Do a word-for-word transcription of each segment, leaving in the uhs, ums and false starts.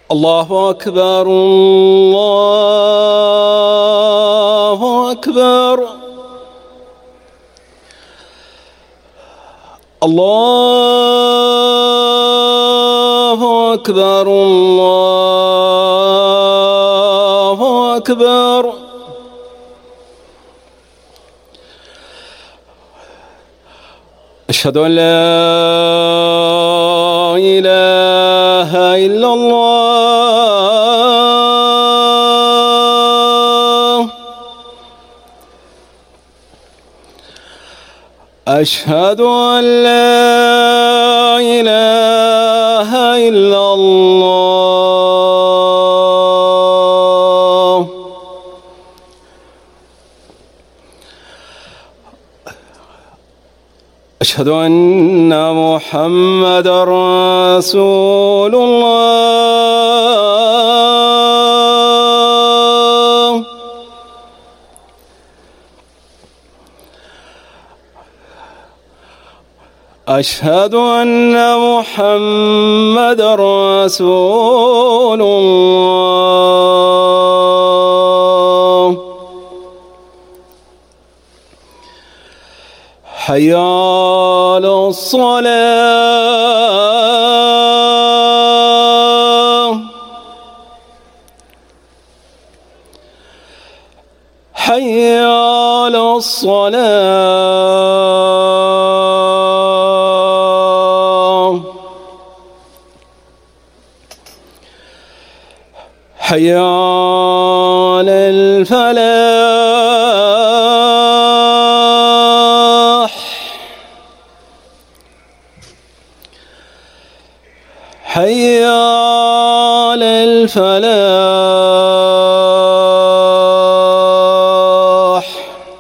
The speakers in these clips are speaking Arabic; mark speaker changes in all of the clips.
Speaker 1: الله أكبر الله أكبر الله أكبر الله أكبر أشهد أن لا إله إلا الله أشهد أن لا إله إلا الله أشهد أن محمدًا رسول الله أشهد أن محمدًا رسول الله حي على الصلاة حي على الصلاة حي على الفلاح حي على الفلاح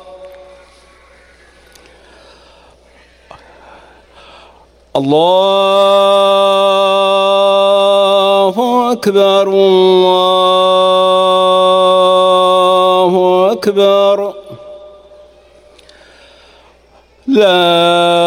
Speaker 1: الله أكبر الله أكبر لا